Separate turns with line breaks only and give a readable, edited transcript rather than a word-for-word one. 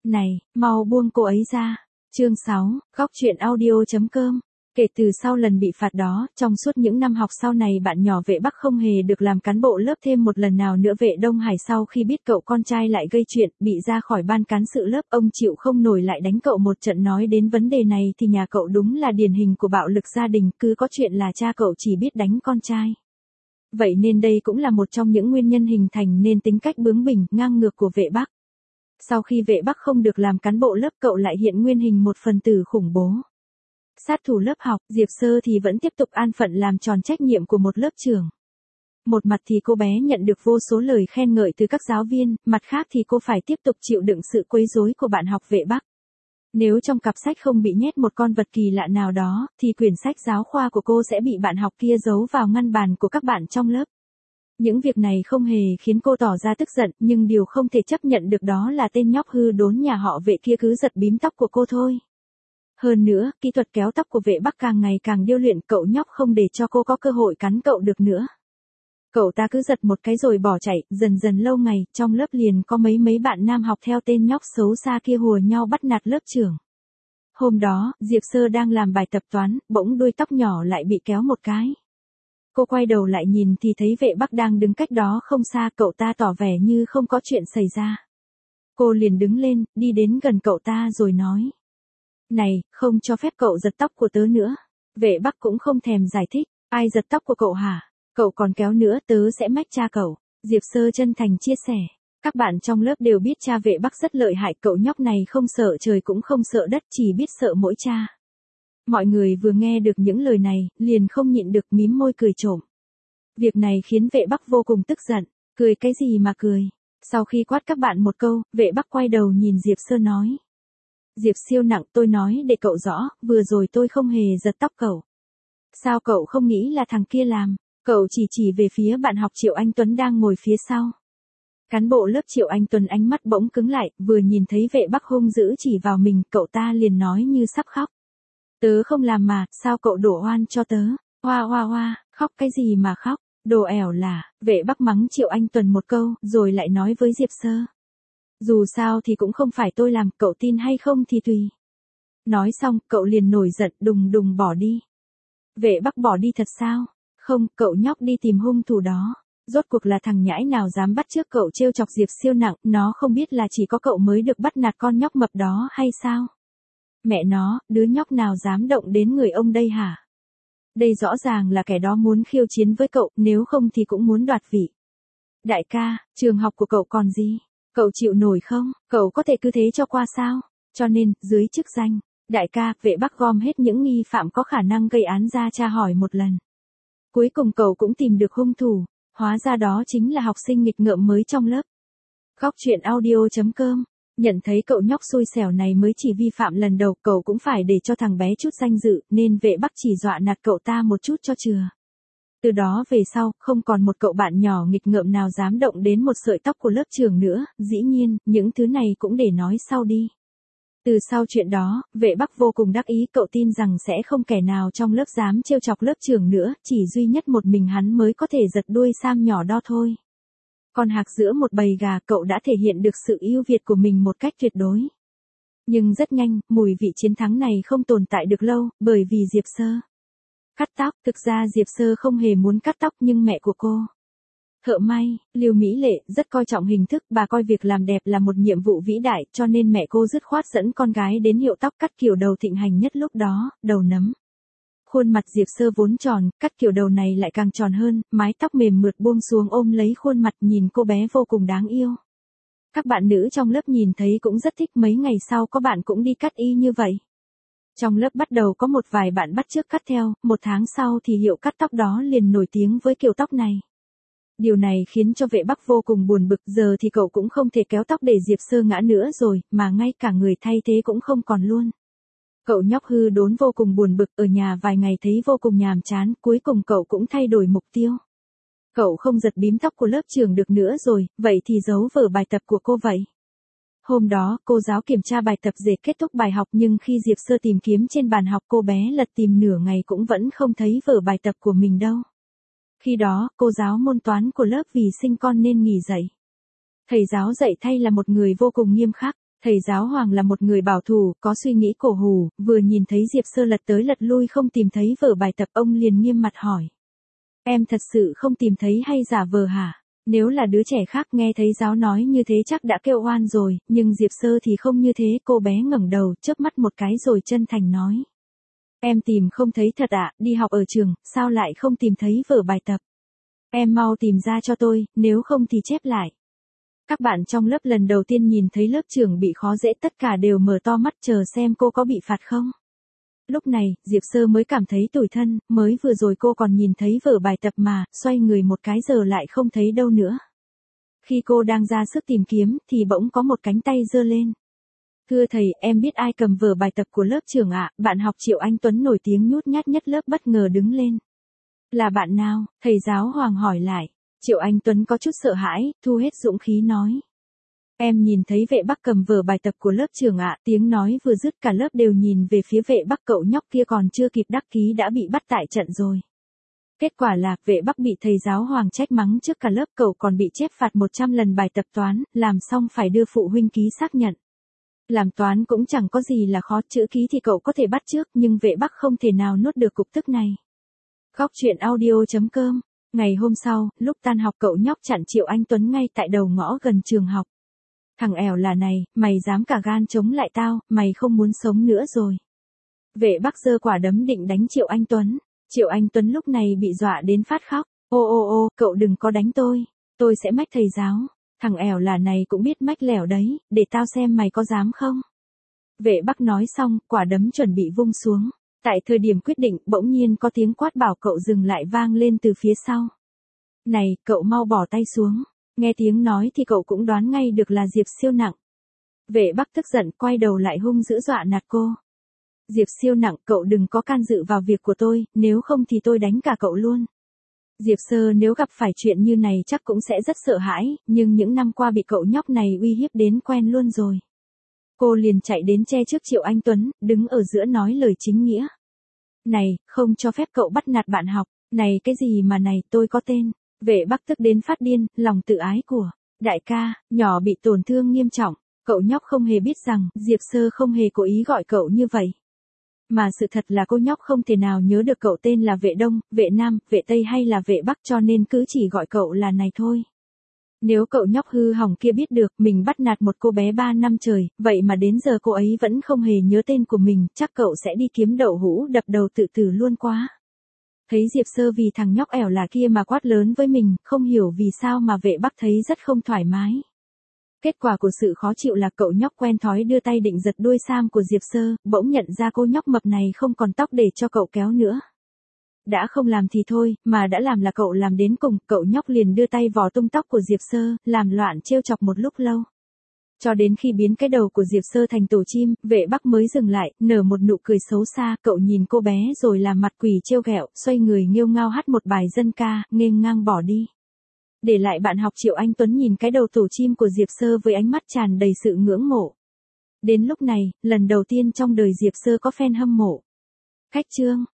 Này, mau buông cô ấy ra. Chương 6, góc truyện audio.com. Kể từ sau lần bị phạt đó, trong suốt những năm học sau này bạn nhỏ Vệ Bắc không hề được làm cán bộ lớp thêm một lần nào nữa. Vệ Đông Hải sau khi biết cậu con trai lại gây chuyện, bị ra khỏi ban cán sự lớp, ông chịu không nổi lại đánh cậu một trận. Nói đến vấn đề này thì nhà cậu đúng là điển hình của bạo lực gia đình, cứ có chuyện là cha cậu chỉ biết đánh con trai. Vậy nên đây cũng là một trong những nguyên nhân hình thành nên tính cách bướng bỉnh, ngang ngược của Vệ Bắc. Sau khi Vệ Bắc không được làm cán bộ lớp, cậu lại hiện nguyên hình một phần tử khủng bố. Sát thủ lớp học, Diệp Sơ thì vẫn tiếp tục an phận làm tròn trách nhiệm của một lớp trưởng. Một mặt thì cô bé nhận được vô số lời khen ngợi từ các giáo viên, mặt khác thì cô phải tiếp tục chịu đựng sự quấy rối của bạn học Vệ Bắc. Nếu trong cặp sách không bị nhét một con vật kỳ lạ nào đó, thì quyển sách giáo khoa của cô sẽ bị bạn học kia giấu vào ngăn bàn của các bạn trong lớp. Những việc này không hề khiến cô tỏ ra tức giận, nhưng điều không thể chấp nhận được đó là tên nhóc hư đốn nhà họ Vệ kia cứ giật bím tóc của cô thôi. Hơn nữa, kỹ thuật kéo tóc của Vệ Bắc càng ngày càng điêu luyện, cậu nhóc không để cho cô có cơ hội cắn cậu được nữa. Cậu ta cứ giật một cái rồi bỏ chạy, dần dần lâu ngày, trong lớp liền có mấy bạn nam học theo tên nhóc xấu xa kia hùa nhau bắt nạt lớp trưởng. Hôm đó, Diệp Sơ đang làm bài tập toán, bỗng đuôi tóc nhỏ lại bị kéo một cái. Cô quay đầu lại nhìn thì thấy Vệ Bắc đang đứng cách đó không xa, cậu ta tỏ vẻ như không có chuyện xảy ra. Cô liền đứng lên, đi đến gần cậu ta rồi nói. Này, không cho phép cậu giật tóc của tớ nữa. Vệ Bắc cũng không thèm giải thích, ai giật tóc của cậu hả? Cậu còn kéo nữa tớ sẽ mách cha cậu. Diệp Sơ chân thành chia sẻ. Các bạn trong lớp đều biết cha Vệ Bắc rất lợi hại, cậu nhóc này không sợ trời cũng không sợ đất, chỉ biết sợ mỗi cha. Mọi người vừa nghe được những lời này, liền không nhịn được mím môi cười trộm. Việc này khiến Vệ Bắc vô cùng tức giận, cười cái gì mà cười. Sau khi quát các bạn một câu, Vệ Bắc quay đầu nhìn Diệp Sơ nói. Diệp siêu nặng, tôi nói để cậu rõ, vừa rồi tôi không hề giật tóc cậu. Sao cậu không nghĩ là thằng kia làm? Cậu chỉ về phía bạn học Triệu Anh Tuấn đang ngồi phía sau. Cán bộ lớp Triệu Anh Tuấn ánh mắt bỗng cứng lại, vừa nhìn thấy Vệ Bắc hung dữ chỉ vào mình, cậu ta liền nói như sắp khóc. Tớ không làm mà, sao cậu đổ oan cho tớ? Hoa hoa hoa, khóc cái gì mà khóc, đồ ẻo là. Vệ Bắc mắng Triệu Anh Tuấn một câu, rồi lại nói với Diệp Sơ. Dù sao thì cũng không phải tôi làm, cậu tin hay không thì tùy. Nói xong, cậu liền nổi giận, đùng đùng bỏ đi. Vệ Bắc bỏ đi thật sao? Không, cậu nhóc đi tìm hung thủ đó. Rốt cuộc là thằng nhãi nào dám bắt chước cậu trêu chọc Diệp siêu nặng, nó không biết là chỉ có cậu mới được bắt nạt con nhóc mập đó hay sao? Mẹ nó, đứa nhóc nào dám động đến người ông đây hả? Đây rõ ràng là kẻ đó muốn khiêu chiến với cậu, nếu không thì cũng muốn đoạt vị. Đại ca, trường học của cậu còn gì? Cậu chịu nổi không? Cậu có thể cứ thế cho qua sao? Cho nên, dưới chức danh, đại ca, Vệ Bắc gom hết những nghi phạm có khả năng gây án ra tra hỏi một lần. Cuối cùng cậu cũng tìm được hung thủ, hóa ra đó chính là học sinh nghịch ngợm mới trong lớp. Góc truyện audio.com. Nhận thấy cậu nhóc xui xẻo này mới chỉ vi phạm lần đầu, cậu cũng phải để cho thằng bé chút danh dự, nên Vệ Bắc chỉ dọa nạt cậu ta một chút cho chừa. Từ đó về sau, không còn một cậu bạn nhỏ nghịch ngợm nào dám động đến một sợi tóc của lớp trưởng nữa, dĩ nhiên, những thứ này cũng để nói sau đi. Từ sau chuyện đó, Vệ Bắc vô cùng đắc ý, cậu tin rằng sẽ không kẻ nào trong lớp dám trêu chọc lớp trưởng nữa, chỉ duy nhất một mình hắn mới có thể giật đuôi Sam nhỏ đó thôi. Con hạc giữa một bầy gà, cậu đã thể hiện được sự ưu việt của mình một cách tuyệt đối. Nhưng rất nhanh, mùi vị chiến thắng này không tồn tại được lâu, bởi vì Diệp Sơ cắt tóc. Thực ra Diệp Sơ không hề muốn cắt tóc, nhưng mẹ của cô, thợ may, Lưu Mỹ Lệ, rất coi trọng hình thức, bà coi việc làm đẹp là một nhiệm vụ vĩ đại, cho nên mẹ cô dứt khoát dẫn con gái đến hiệu tóc cắt kiểu đầu thịnh hành nhất lúc đó, đầu nấm. Khuôn mặt Diệp Sơ vốn tròn, cắt kiểu đầu này lại càng tròn hơn, mái tóc mềm mượt buông xuống ôm lấy khuôn mặt, nhìn cô bé vô cùng đáng yêu. Các bạn nữ trong lớp nhìn thấy cũng rất thích, mấy ngày sau có bạn cũng đi cắt y như vậy. Trong lớp bắt đầu có một vài bạn bắt chước cắt theo, một tháng sau thì hiệu cắt tóc đó liền nổi tiếng với kiểu tóc này. Điều này khiến cho Vệ Bắc vô cùng buồn bực, giờ thì cậu cũng không thể kéo tóc để Diệp Sơ ngã nữa rồi, mà ngay cả người thay thế cũng không còn luôn. Cậu nhóc hư đốn vô cùng buồn bực, ở nhà vài ngày thấy vô cùng nhàm chán, cuối cùng cậu cũng thay đổi mục tiêu. Cậu không giật bím tóc của lớp trưởng được nữa rồi, vậy thì giấu vở bài tập của cô vậy. Hôm đó, cô giáo kiểm tra bài tập để kết thúc bài học, nhưng khi Diệp Sơ tìm kiếm trên bàn học, cô bé lật tìm nửa ngày cũng vẫn không thấy vở bài tập của mình đâu. Khi đó, cô giáo môn toán của lớp vì sinh con nên nghỉ dạy. Thầy giáo dạy thay là một người vô cùng nghiêm khắc. Thầy giáo Hoàng là một người bảo thủ, có suy nghĩ cổ hủ, vừa nhìn thấy Diệp Sơ lật tới lật lui không tìm thấy vở bài tập ông liền nghiêm mặt hỏi. Em thật sự không tìm thấy hay giả vờ hả? Nếu là đứa trẻ khác nghe thấy giáo nói như thế chắc đã kêu oan rồi, nhưng Diệp Sơ thì không như thế, cô bé ngẩng đầu, chớp mắt một cái rồi chân thành nói. Em tìm không thấy thật ạ, đi học ở trường, sao lại không tìm thấy vở bài tập? Em mau tìm ra cho tôi, nếu không thì chép lại. Các bạn trong lớp lần đầu tiên nhìn thấy lớp trưởng bị khó dễ tất cả đều mở to mắt chờ xem cô có bị phạt không. Lúc này, Diệp Sơ mới cảm thấy tủi thân, mới vừa rồi cô còn nhìn thấy vở bài tập mà, xoay người một cái giờ lại không thấy đâu nữa. Khi cô đang ra sức tìm kiếm, thì bỗng có một cánh tay giơ lên. Thưa thầy, em biết ai cầm vở bài tập của lớp trưởng ạ? Bạn học Triệu Anh Tuấn nổi tiếng nhút nhát nhất lớp bất ngờ đứng lên. Là bạn nào? Thầy giáo Hoàng hỏi lại. Triệu Anh Tuấn có chút sợ hãi, thu hết dũng khí nói. Em nhìn thấy vệ Bắc cầm vở bài tập của lớp trưởng ạ, tiếng nói vừa dứt cả lớp đều nhìn về phía vệ Bắc, cậu nhóc kia còn chưa kịp đắc ký đã bị bắt tại trận rồi. Kết quả là, vệ Bắc bị thầy giáo Hoàng trách mắng trước cả lớp, cậu còn bị chép phạt 100 lần bài tập toán, làm xong phải đưa phụ huynh ký xác nhận. Làm toán cũng chẳng có gì là khó, chữ ký thì cậu có thể bắt chước, nhưng vệ Bắc không thể nào nuốt được cục tức này. Góc truyện audio.com. Ngày hôm sau, lúc tan học cậu nhóc chặn Triệu Anh Tuấn ngay tại đầu ngõ gần trường học. Thằng ẻo là này, mày dám cả gan chống lại tao, mày không muốn sống nữa rồi. Vệ Bắc giơ quả đấm định đánh Triệu Anh Tuấn. Triệu Anh Tuấn lúc này bị dọa đến phát khóc. Ô, cậu đừng có đánh tôi sẽ mách thầy giáo. Thằng ẻo là này cũng biết mách lẻo đấy, để tao xem mày có dám không. Vệ Bắc nói xong, quả đấm chuẩn bị vung xuống. Tại thời điểm quyết định, bỗng nhiên có tiếng quát bảo cậu dừng lại vang lên từ phía sau. Này, cậu mau bỏ tay xuống. Nghe tiếng nói thì cậu cũng đoán ngay được là Diệp Siêu Nặng. Vệ Bắc tức giận quay đầu lại hung dữ dọa nạt cô. Diệp Siêu Nặng, cậu đừng có can dự vào việc của tôi, nếu không thì tôi đánh cả cậu luôn. Diệp Sơ nếu gặp phải chuyện như này chắc cũng sẽ rất sợ hãi, nhưng những năm qua bị cậu nhóc này uy hiếp đến quen luôn rồi. Cô liền chạy đến che trước Triệu Anh Tuấn, đứng ở giữa nói lời chính nghĩa. Này, không cho phép cậu bắt nạt bạn học, này cái gì mà này, tôi có tên. Vệ Bắc tức đến phát điên, lòng tự ái của đại ca, nhỏ bị tổn thương nghiêm trọng, cậu nhóc không hề biết rằng Diệp Sơ không hề cố ý gọi cậu như vậy. Mà sự thật là cô nhóc không thể nào nhớ được cậu tên là Vệ Đông, Vệ Nam, Vệ Tây hay là Vệ Bắc cho nên cứ chỉ gọi cậu là này thôi. Nếu cậu nhóc hư hỏng kia biết được mình bắt nạt một cô bé 3 năm trời, vậy mà đến giờ cô ấy vẫn không hề nhớ tên của mình, chắc cậu sẽ đi kiếm đậu hũ đập đầu tự tử luôn quá. Thấy Diệp Sơ vì thằng nhóc ẻo là kia mà quát lớn với mình, không hiểu vì sao mà Vệ Bắc thấy rất không thoải mái. Kết quả của sự khó chịu là cậu nhóc quen thói đưa tay định giật đuôi sam của Diệp Sơ, bỗng nhận ra cô nhóc mập này không còn tóc để cho cậu kéo nữa. Đã không làm thì thôi, mà đã làm là cậu làm đến cùng, cậu nhóc liền đưa tay vò tung tóc của Diệp Sơ, làm loạn trêu chọc một lúc lâu. Cho đến khi biến cái đầu của Diệp Sơ thành tổ chim, Vệ Bắc mới dừng lại, nở một nụ cười xấu xa, cậu nhìn cô bé rồi làm mặt quỷ trêu ghẹo, xoay người nghêu ngao hát một bài dân ca, nghênh ngang bỏ đi. Để lại bạn học Triệu Anh Tuấn nhìn cái đầu tổ chim của Diệp Sơ với ánh mắt tràn đầy sự ngưỡng mộ. Đến lúc này, lần đầu tiên trong đời Diệp Sơ có fan hâm mộ. Khách chương.